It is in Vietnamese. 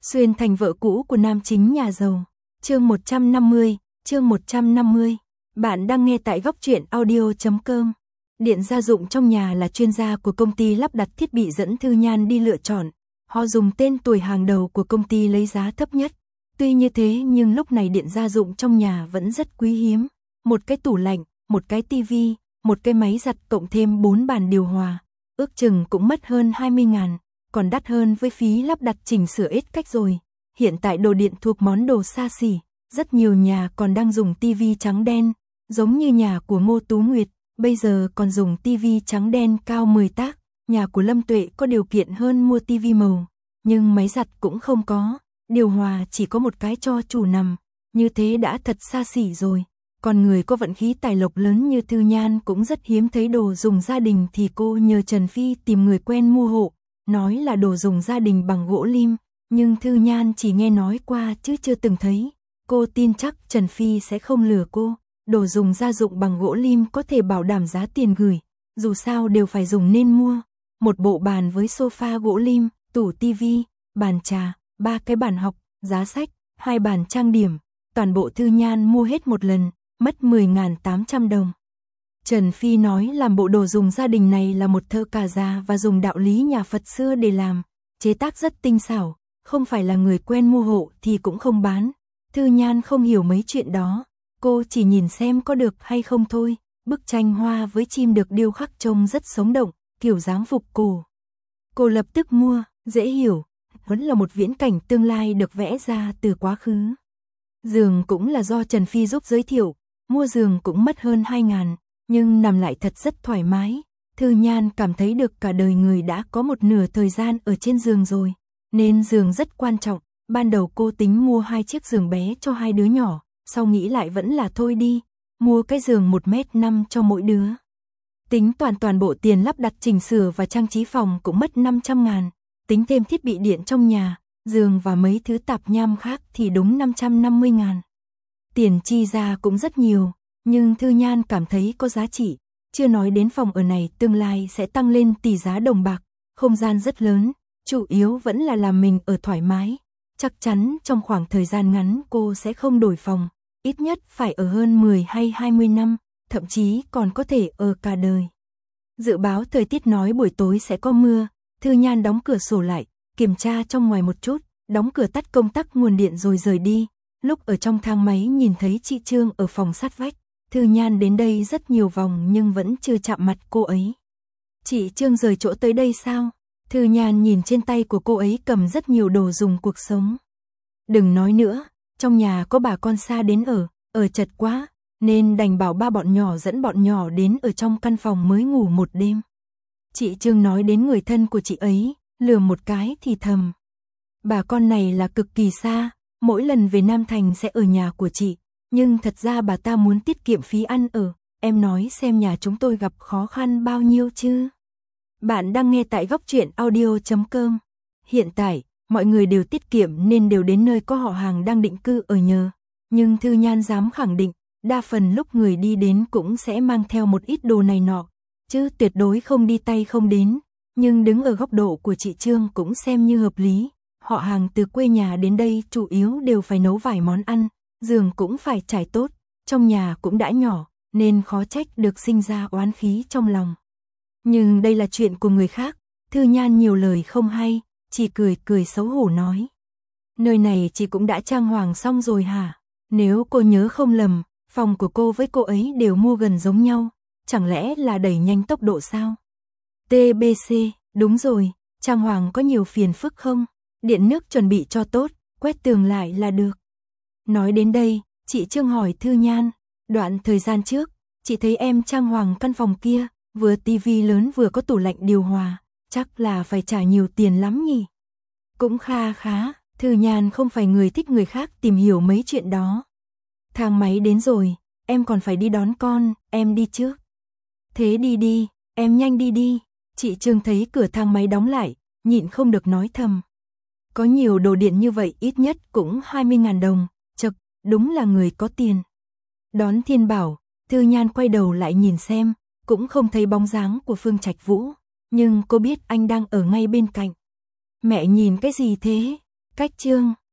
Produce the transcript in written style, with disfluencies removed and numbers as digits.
Xuyên thành vợ cũ của nam chính nhà giàu. Chương 150, chương 150. Bạn đang nghe tại góc truyện audio.com. Điện gia dụng trong nhà là chuyên gia của công ty lắp đặt thiết bị dẫn Thư Nhan đi lựa chọn. Họ dùng tên tuổi hàng đầu của công ty lấy giá thấp nhất. Tuy như thế nhưng lúc này điện gia dụng trong nhà vẫn rất quý hiếm. Một cái tủ lạnh, một cái tivi, một cái máy giặt cộng thêm 4 bàn điều hòa. Ước chừng cũng mất hơn 20.000. Còn đắt hơn với phí lắp đặt chỉnh sửa ít cách rồi. Hiện tại đồ điện thuộc món đồ xa xỉ, rất nhiều nhà còn đang dùng tivi trắng đen, giống như nhà của Ngô Tú Nguyệt, bây giờ còn dùng tivi trắng đen cao 10 tác, nhà của Lâm Tuệ có điều kiện hơn mua tivi màu, nhưng máy giặt cũng không có, điều hòa chỉ có một cái cho chủ nằm, như thế đã thật xa xỉ rồi. Còn người có vận khí tài lộc lớn như Thư Nhan cũng rất hiếm thấy đồ dùng gia đình thì cô nhờ Trần Phi tìm người quen mua hộ. Nói là đồ dùng gia đình bằng gỗ lim, nhưng Thư Nhan chỉ nghe nói qua chứ chưa từng thấy. Cô tin chắc Trần Phi sẽ không lừa cô, đồ dùng gia dụng bằng gỗ lim có thể bảo đảm giá tiền gửi, dù sao đều phải dùng nên mua. Một bộ bàn với sofa gỗ lim, tủ tivi, bàn trà, 3 cái bàn học, giá sách, 2 bàn trang điểm, toàn bộ Thư Nhan mua hết một lần, mất 10.800 đồng. Trần Phi nói làm bộ đồ dùng gia đình này là một thợ cà già và dùng đạo lý nhà Phật xưa để làm, chế tác rất tinh xảo, không phải là người quen mua hộ thì cũng không bán. Thư Nhan không hiểu mấy chuyện đó, cô chỉ nhìn xem có được hay không thôi. Bức tranh hoa với chim được điêu khắc trông rất sống động, kiểu dáng phục cổ. Cô lập tức mua, dễ hiểu, vẫn là một viễn cảnh tương lai được vẽ ra từ quá khứ. Giường cũng là do Trần Phi giúp giới thiệu, mua giường cũng mất hơn 2.000. Nhưng nằm lại thật rất thoải mái. Thư Nhan cảm thấy được cả đời người đã có một nửa thời gian ở trên giường rồi, nên giường rất quan trọng. Ban đầu cô tính mua 2 chiếc giường bé cho 2 đứa nhỏ, sau nghĩ lại vẫn là thôi đi, mua cái giường 1m5 cho mỗi đứa. Tính toàn bộ tiền lắp đặt chỉnh sửa và trang trí phòng cũng mất 500.000, tính thêm thiết bị điện trong nhà, giường và mấy thứ tạp nham khác thì đúng 550.000. Tiền chi ra cũng rất nhiều. Nhưng Thư Nhan cảm thấy có giá trị, chưa nói đến phòng ở này tương lai sẽ tăng lên tỷ giá đồng bạc, không gian rất lớn, chủ yếu vẫn là làm mình ở thoải mái. Chắc chắn trong khoảng thời gian ngắn cô sẽ không đổi phòng, ít nhất phải ở hơn 10 hay 20 năm, thậm chí còn có thể ở cả đời. Dự báo thời tiết nói buổi tối sẽ có mưa, Thư Nhan đóng cửa sổ lại, kiểm tra trong ngoài một chút, đóng cửa tắt công tắc nguồn điện rồi rời đi. Lúc ở trong thang máy nhìn thấy chị Trương ở phòng sát vách. Thư Nhan đến đây rất nhiều vòng nhưng vẫn chưa chạm mặt cô ấy. Chị Trương rời chỗ tới đây sao? Thư Nhan nhìn trên tay của cô ấy cầm rất nhiều đồ dùng cuộc sống. Đừng nói nữa, trong nhà có bà con xa đến ở chật quá, nên đành bảo ba bọn nhỏ dẫn bọn nhỏ đến ở trong căn phòng mới ngủ một đêm. Chị Trương nói đến người thân của chị ấy, lừa một cái thì thầm. Bà con này là cực kỳ xa, mỗi lần về Nam Thành sẽ ở nhà của chị. Nhưng thật ra bà ta muốn tiết kiệm phí ăn ở, em nói xem nhà chúng tôi gặp khó khăn bao nhiêu chứ. Bạn đang nghe tại góc truyện audio.com. Hiện tại, mọi người đều tiết kiệm nên đều đến nơi có họ hàng đang định cư ở nhờ. Nhưng Thư Nhan dám khẳng định, đa phần lúc người đi đến cũng sẽ mang theo một ít đồ này nọ, chứ tuyệt đối không đi tay không đến. Nhưng đứng ở góc độ của chị Trương cũng xem như hợp lý. Họ hàng từ quê nhà đến đây chủ yếu đều phải nấu vài món ăn. Giường cũng phải trải tốt, trong nhà cũng đã nhỏ, nên khó trách được sinh ra oán khí trong lòng. Nhưng đây là chuyện của người khác, Thư Nhan nhiều lời không hay, chỉ cười xấu hổ nói. Nơi này chị cũng đã trang hoàng xong rồi hả? Nếu cô nhớ không lầm, phòng của cô với cô ấy đều mua gần giống nhau, chẳng lẽ là đẩy nhanh tốc độ sao? TBC, đúng rồi, trang hoàng có nhiều phiền phức không? Điện nước chuẩn bị cho tốt, quét tường lại là được. Nói đến đây, chị Trương hỏi Thư Nhan, đoạn thời gian trước, chị thấy em trang hoàng căn phòng kia, vừa tivi lớn vừa có tủ lạnh điều hòa, chắc là phải trả nhiều tiền lắm nhỉ? Cũng khá, Thư Nhan không phải người thích người khác tìm hiểu mấy chuyện đó. Thang máy đến rồi, em còn phải đi đón con, em đi trước. Thế đi, em nhanh đi. Chị Trương thấy cửa thang máy đóng lại, nhịn không được nói thầm. Có nhiều đồ điện như vậy ít nhất cũng 20.000 đồng. Đúng là người có tiền. Đón Thiên Bảo, Thư Nhan quay đầu lại nhìn xem, cũng không thấy bóng dáng của Phương Trạch Vũ, nhưng cô biết anh đang ở ngay bên cạnh. Mẹ nhìn cái gì thế? Cách chương